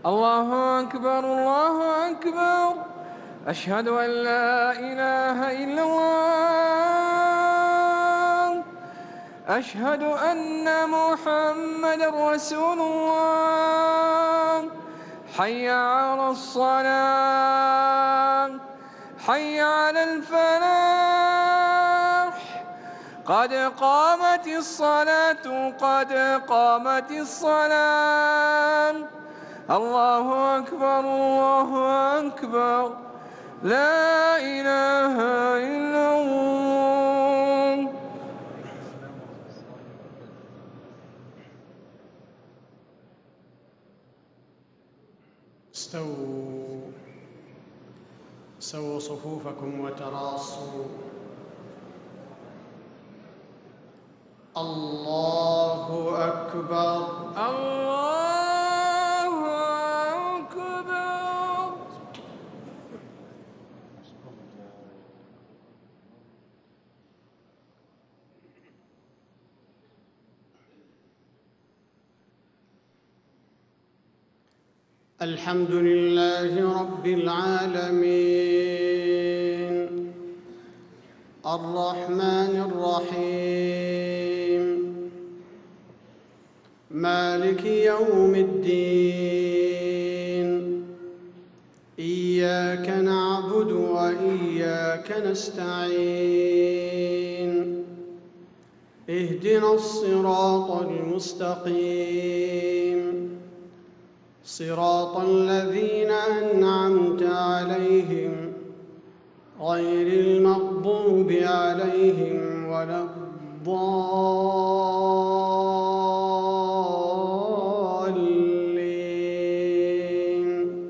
الله أكبر الله أكبر. أشهد أن لا إله إلا الله. أشهد أن محمدًا رسول الله. حي على الصلاة، حي على الفلاح. قد قامت الصلاة، قد قامت الصلاة. الله أكبر الله أكبر. لا إله إلا الله. سووا صفوفكم وتراصوا. الله أكبر الله أكبر. الحمد لله رب العالمين، الرحمن الرحيم، مالك يوم الدين. إياك نعبد وإياك نستعين. اهدنا الصراط المستقيم، صراط الذين أنعمت عليهم غير المغضوب عليهم ولا الضالين.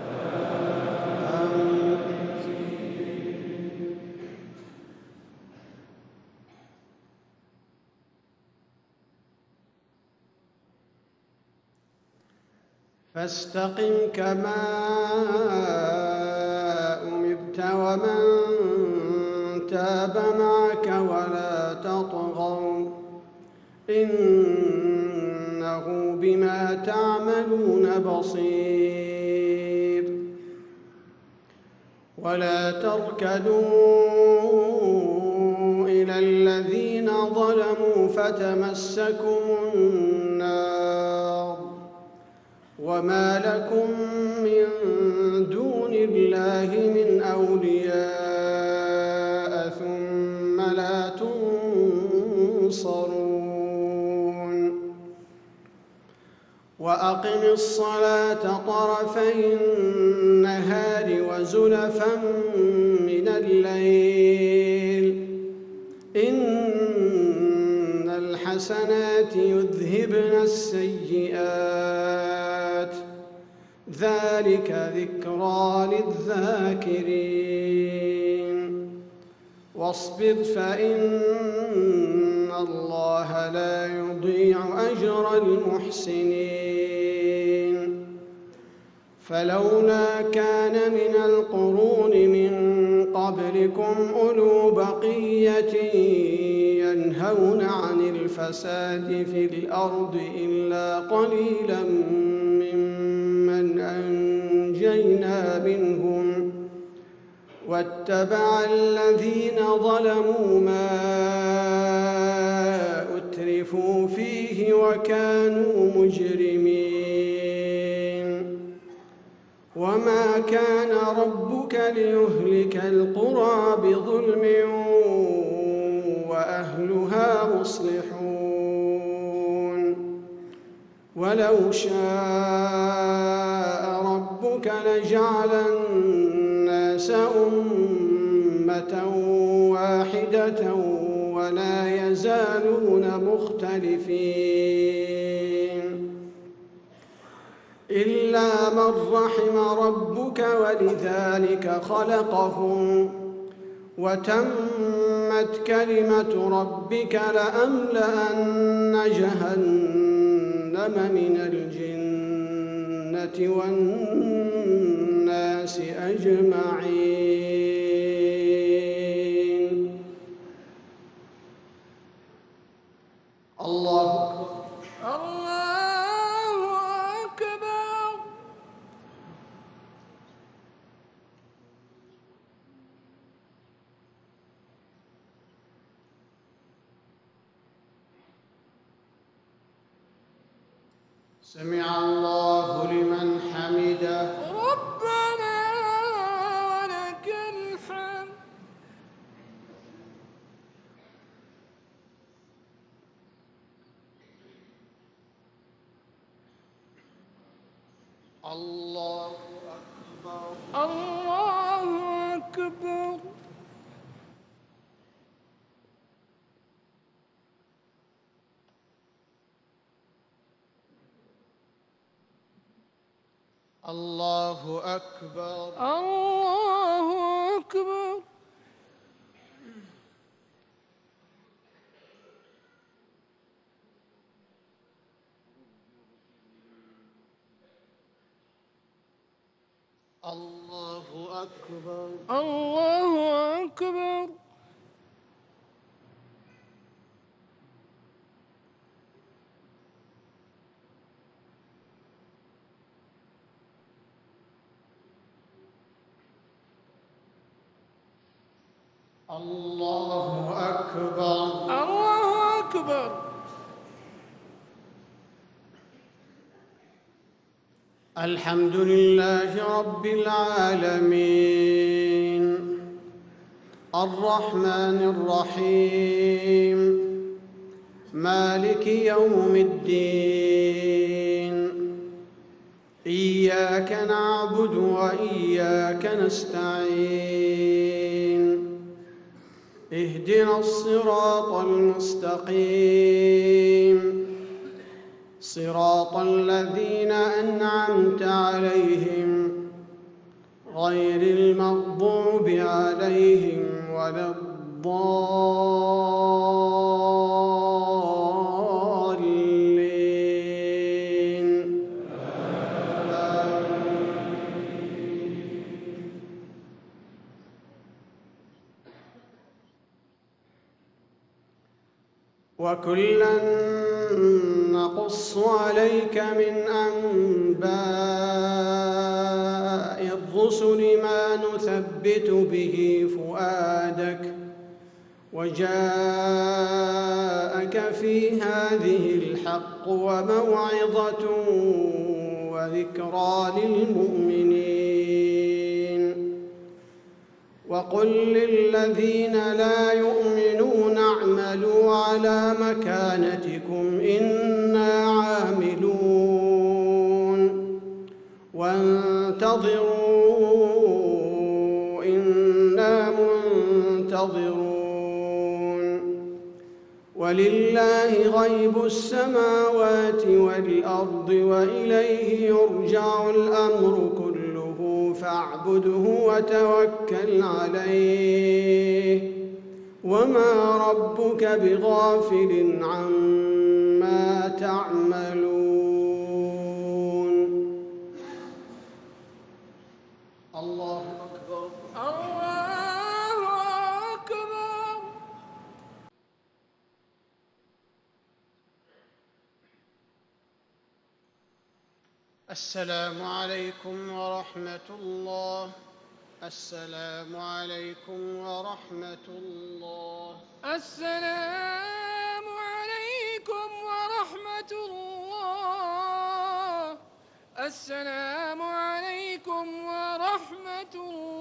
فاستقم كما أمرت ومن تاب معك ولا تطغوا إنه بما تعملون بصير. ولا تركنوا إلى الذين ظلموا فتمسكم النار وما لكم من دون الله من أولياء ثم لا تنصرون. وأقم الصلاة طرفي النهار وزلفا من الليل إن الحسنات يذهبن السيئات ذلك ذكرى للذاكرين. واصبر فإن الله لا يضيع أجر المحسنين. فلولا كان من القرون من قبلكم أولو بقية ينهون عن الفساد في الأرض إلا قليلا ممن أنجينا منهم واتبع الذين ظلموا ما أترفوا فيه وكانوا مجرمين. وما كان ربك ليهلك القرى بظلم وأهلها مصلحون. ولو شاء ربك لجعل الناس أمة واحدة ولا يزالون مختلفين إلا من رحم ربك ولذلك خلقهم وتمت كلمة ربك لأملأن جهنم من الجنة والناس أجمعين. الله أكبر. الله أكبر. سمع الله لمن حمده. ربنا ولك الحمد. الله أكبر. الله أكبر. الله أكبر. الله أكبر. الله أكبر. الله أكبر. الله أكبر. الله أكبر. الحمد لله رب العالمين الرحمن الرحيم مالك يوم الدين إياك نعبد وإياك نستعين اهدنا الصراط المستقيم صراط الذين أنعمت عليهم غير المغضوب عليهم ولا الضالين. وكلا نقص عليك من أنباء الرسل ما نثبت به فؤادك وجاءك في هذه الحق وموعظة وذكرى للمؤمنين. وقل للذين لا يؤمنون اعملوا على مكانتكم إنا عاملون وانتظروا إنا منتظرون. ولله غيب السماوات والأرض وإليه يرجع الأمر كله فاعبده وتوكل عليه وما ربك بغافل عما تعملون. الله أكبر. الله أكبر. السلام عليكم ورحمة الله. السلام عليكم ورحمة الله. السلام عليكم ورحمة الله. السلام عليكم ورحمة الله.